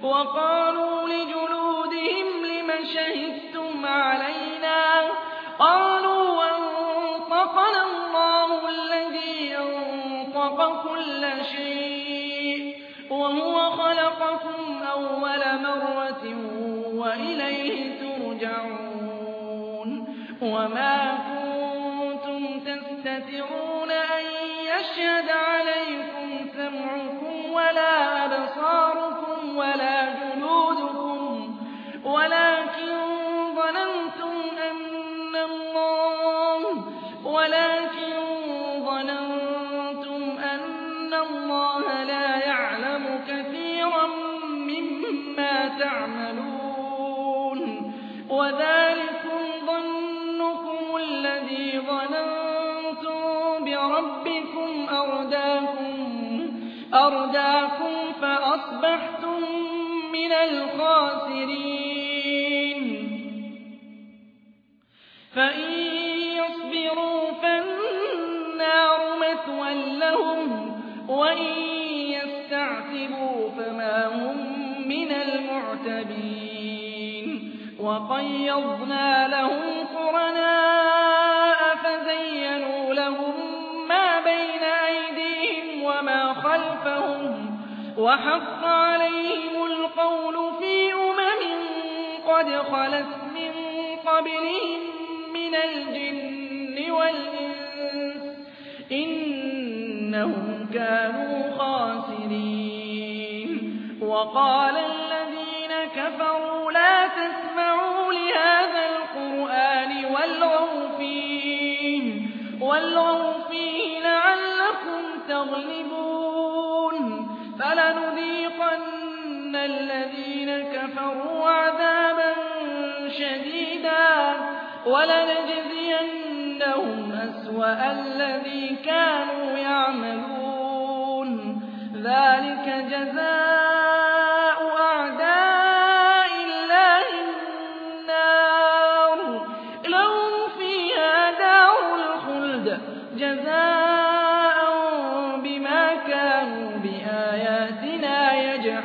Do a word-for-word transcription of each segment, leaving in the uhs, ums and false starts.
وقالوا لجلودهم لم شهدتم علينا قالوا أنطقنا الله الذي أنطق كل شيء وهو خلقكم أول مرة وإليه ترجعون وما كنتم تستترون أن يشهد عليكم سمعكم ولا أبصاركم ولا جلودكم ولكن ظننتم أن الله ولكن ظننتم أن الله لا يعلم كثيرا مما تعملون وذلكم ظنكم الذي ظننتم بربكم أرداكم أرداكم فأصبحتم من الخاسرين فإن يصبروا فالنار مثوى لهم وإن يستعتبوا فما هم من المعتبين وقيضنا لهم قرناء فزينوا لهم ما بين أيديهم وما خلفهم وحق عليهم القول في أمم قد خلت من قبلهم من الجن والإنس إنهم كانوا خاسرين وقال الذين كفروا لا تسمعوا لهذا القرآن والغوا فيه والغوا فيه لعلكم تغلبون فلنذيقن الذين كفروا عذابا شديدا ولنجزينهم أسوأ الذي كانوا يعملون ذلك جزاء أعداء الله النار لهم فيها دار الخلد جزاء بما كانوا بآياتنا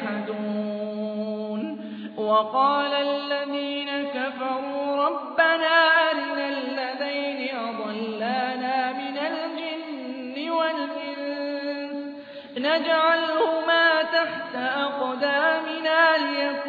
يجحدون وقال الذين كفروا ربنا أرنا الذين أضلانا من الجن والإنس نجعلهما تحت أقدامنا ليكونا